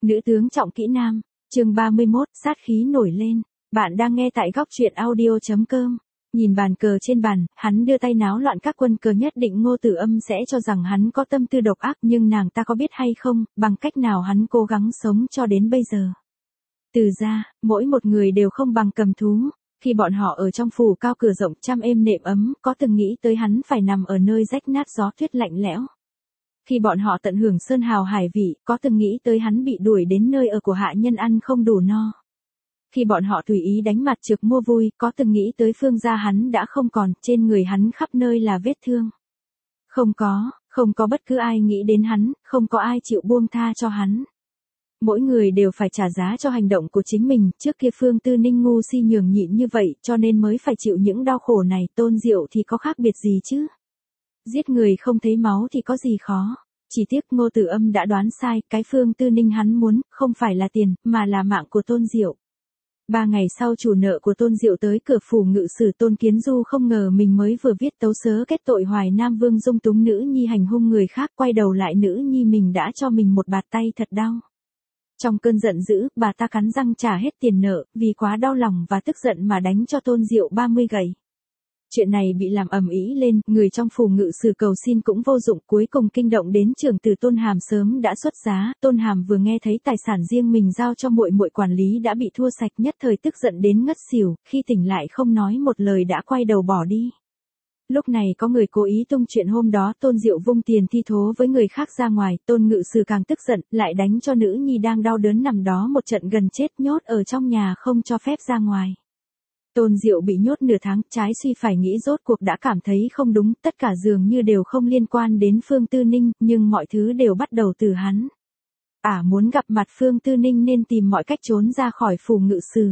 Nữ tướng trọng kỹ nam, chương 31, sát khí nổi lên. Bạn đang nghe tại góc truyện audio.com. Nhìn bàn cờ trên bàn, hắn đưa tay náo loạn các quân cờ, nhất định Ngô Tử Âm sẽ cho rằng hắn có tâm tư độc ác, nhưng nàng ta có biết hay không, bằng cách nào hắn cố gắng sống cho đến bây giờ. Từ ra, mỗi một người đều không bằng cầm thú. Khi bọn họ ở trong phủ cao cửa rộng chăm êm nệm ấm, có từng nghĩ tới hắn phải nằm ở nơi rách nát gió tuyết lạnh lẽo. Khi bọn họ tận hưởng sơn hào hải vị, có từng nghĩ tới hắn bị đuổi đến nơi ở của hạ nhân ăn không đủ no. Khi bọn họ tùy ý đánh mặt trược mua vui, có từng nghĩ tới phương gia hắn đã không còn, trên người hắn khắp nơi là vết thương. Không có bất cứ ai nghĩ đến hắn, không có ai chịu buông tha cho hắn. Mỗi người đều phải trả giá cho hành động của chính mình, trước kia Phương Tư Ninh ngu si nhường nhịn như vậy, cho nên mới phải chịu những đau khổ này. Tôn Diệu thì có khác biệt gì chứ? Giết người không thấy máu thì có gì khó. Chỉ tiếc Ngô Tử Âm đã đoán sai, cái Phương Tư Ninh hắn muốn, không phải là tiền, mà là mạng của Tôn Diệu. 3 ngày sau chủ nợ của Tôn Diệu tới cửa phủ ngự sử Tôn Kiến Du không ngờ mình mới vừa viết tấu sớ kết tội Hoài Nam Vương dung túng nữ nhi hành hung người khác, quay đầu lại nữ nhi mình đã cho mình một bạt tay thật đau. Trong cơn giận dữ, bà ta cắn răng trả hết tiền nợ, vì quá đau lòng và tức giận mà đánh cho Tôn Diệu 30 gậy. Chuyện này bị làm ầm ĩ lên, người trong phủ ngự sử cầu xin cũng vô dụng, cuối cùng kinh động đến trưởng tử Tôn Hàm sớm đã xuất giá. Tôn Hàm vừa nghe thấy tài sản riêng mình giao cho muội muội quản lý đã bị thua sạch, nhất thời tức giận đến ngất xỉu, khi tỉnh lại không nói một lời đã quay đầu bỏ đi. Lúc này có người cố ý tung chuyện hôm đó Tôn Diệu vung tiền thi thố với người khác ra ngoài, Tôn ngự sử càng tức giận, lại đánh cho nữ nhi đang đau đớn nằm đó một trận gần chết, nhốt ở trong nhà không cho phép ra ngoài. Tôn Diệu bị nhốt nửa tháng, trái suy phải nghĩ rốt cuộc đã cảm thấy không đúng, tất cả dường như đều không liên quan đến Phương Tư Ninh, nhưng mọi thứ đều bắt đầu từ hắn. Muốn gặp mặt Phương Tư Ninh nên tìm mọi cách trốn ra khỏi phủ ngự sử.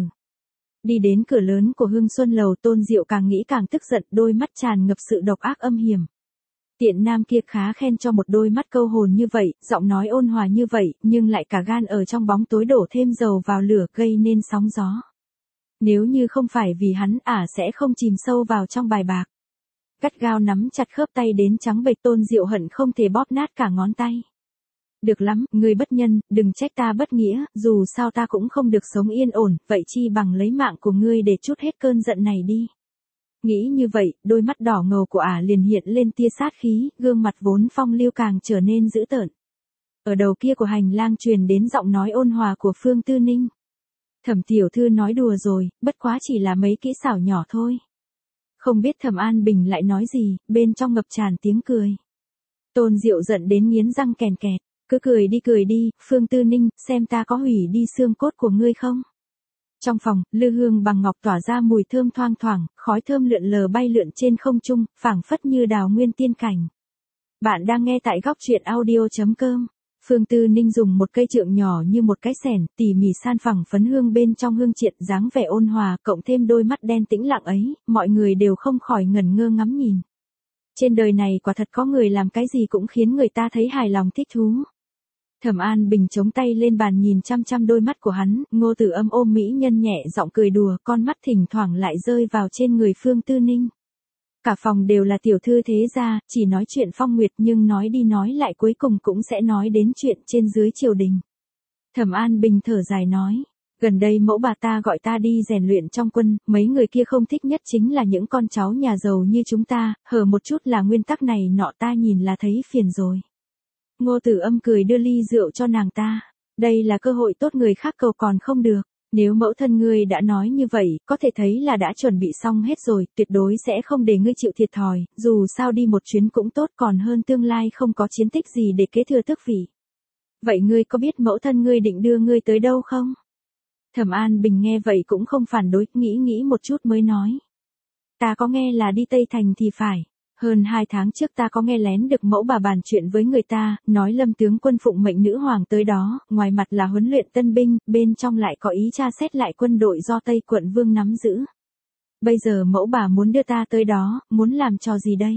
Đi đến cửa lớn của Hưng Xuân Lầu, Tôn Diệu càng nghĩ càng tức giận, đôi mắt tràn ngập sự độc ác âm hiểm. Tiện nam kia khá khen cho một đôi mắt câu hồn như vậy, giọng nói ôn hòa như vậy, nhưng lại cả gan ở trong bóng tối đổ thêm dầu vào lửa, gây nên sóng gió. Nếu như không phải vì hắn, sẽ không chìm sâu vào trong bài bạc. Gắt gao nắm chặt khớp tay đến trắng bệch, Tôn Diệu hận không thể bóp nát cả ngón tay. Được lắm, ngươi bất nhân, đừng trách ta bất nghĩa, dù sao ta cũng không được sống yên ổn, vậy chi bằng lấy mạng của ngươi để trút hết cơn giận này đi. Nghĩ như vậy, đôi mắt đỏ ngầu của liền hiện lên tia sát khí, gương mặt vốn phong lưu càng trở nên dữ tợn. Ở đầu kia của hành lang truyền đến giọng nói ôn hòa của Phương Tư Ninh. Thẩm tiểu thư nói đùa rồi, bất quá chỉ là mấy kỹ xảo nhỏ thôi. Không biết Thẩm An Bình lại nói gì, bên trong ngập tràn tiếng cười. Tôn Diệu giận đến nghiến răng kèn kẹt, cứ cười đi, Phương Tư Ninh, xem ta có hủy đi xương cốt của ngươi không. Trong phòng, lư hương bằng ngọc tỏa ra mùi thơm thoang thoảng, khói thơm lượn lờ bay lượn trên không trung, phảng phất như đào nguyên tiên cảnh. Bạn đang nghe tại góc truyện audio.com. Phương Tư Ninh dùng một cây trượng nhỏ như một cái xẻng, tỉ mỉ san phẳng phấn hương bên trong hương triện, dáng vẻ ôn hòa, cộng thêm đôi mắt đen tĩnh lặng ấy, mọi người đều không khỏi ngẩn ngơ ngắm nhìn. Trên đời này quả thật có người làm cái gì cũng khiến người ta thấy hài lòng thích thú. Thẩm An Bình chống tay lên bàn nhìn chăm chăm đôi mắt của hắn, Ngô Tử Âm ôm mỹ nhân nhẹ giọng cười đùa, con mắt thỉnh thoảng lại rơi vào trên người Phương Tư Ninh. Cả phòng đều là tiểu thư thế gia, chỉ nói chuyện phong nguyệt nhưng nói đi nói lại cuối cùng cũng sẽ nói đến chuyện trên dưới triều đình. Thẩm An Bình thở dài nói, gần đây mẫu bà ta gọi ta đi rèn luyện trong quân, mấy người kia không thích nhất chính là những con cháu nhà giàu như chúng ta, hở một chút là nguyên tắc này nọ ta nhìn là thấy phiền rồi. Ngô Tử Âm cười đưa ly rượu cho nàng ta, đây là cơ hội tốt người khác cầu còn không được. Nếu mẫu thân ngươi đã nói như vậy, có thể thấy là đã chuẩn bị xong hết rồi, tuyệt đối sẽ không để ngươi chịu thiệt thòi, dù sao đi một chuyến cũng tốt còn hơn tương lai không có chiến tích gì để kế thừa tước vị. Vậy ngươi có biết mẫu thân ngươi định đưa ngươi tới đâu không? Thẩm An Bình nghe vậy cũng không phản đối, nghĩ một chút mới nói. Ta có nghe là đi Tây Thành thì phải. Hơn 2 tháng trước ta có nghe lén được mẫu bà bàn chuyện với người ta, nói Lâm tướng quân phụng mệnh nữ hoàng tới đó, ngoài mặt là huấn luyện tân binh, bên trong lại có ý tra xét lại quân đội do Tây quận vương nắm giữ. Bây giờ mẫu bà muốn đưa ta tới đó, muốn làm trò gì đây?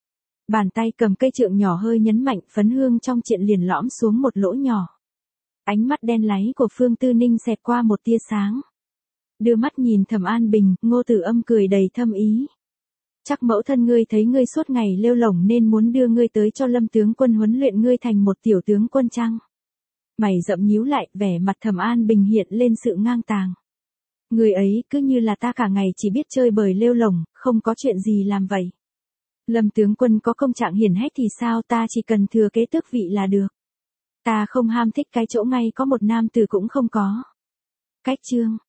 Bàn tay cầm cây trượng nhỏ hơi nhấn mạnh, phấn hương trong triện liền lõm xuống một lỗ nhỏ. Ánh mắt đen láy của Phương Tư Ninh xẹt qua một tia sáng. Đưa mắt nhìn Thẩm An Bình, Ngô Tử Âm cười đầy thâm ý. Chắc mẫu thân ngươi thấy ngươi suốt ngày lêu lổng nên muốn đưa ngươi tới cho Lâm tướng quân huấn luyện ngươi thành một tiểu tướng quân chăng? Mày rậm nhíu lại, vẻ mặt Thẩm An Bình hiện lên sự ngang tàng. Người ấy cứ như là ta cả ngày chỉ biết chơi bời lêu lổng, không có chuyện gì làm vậy. Lâm tướng quân có công trạng hiển hách thì sao, ta chỉ cần thừa kế tước vị là được. Ta không ham thích cái chỗ ngay có một nam tử cũng không có. Cách chương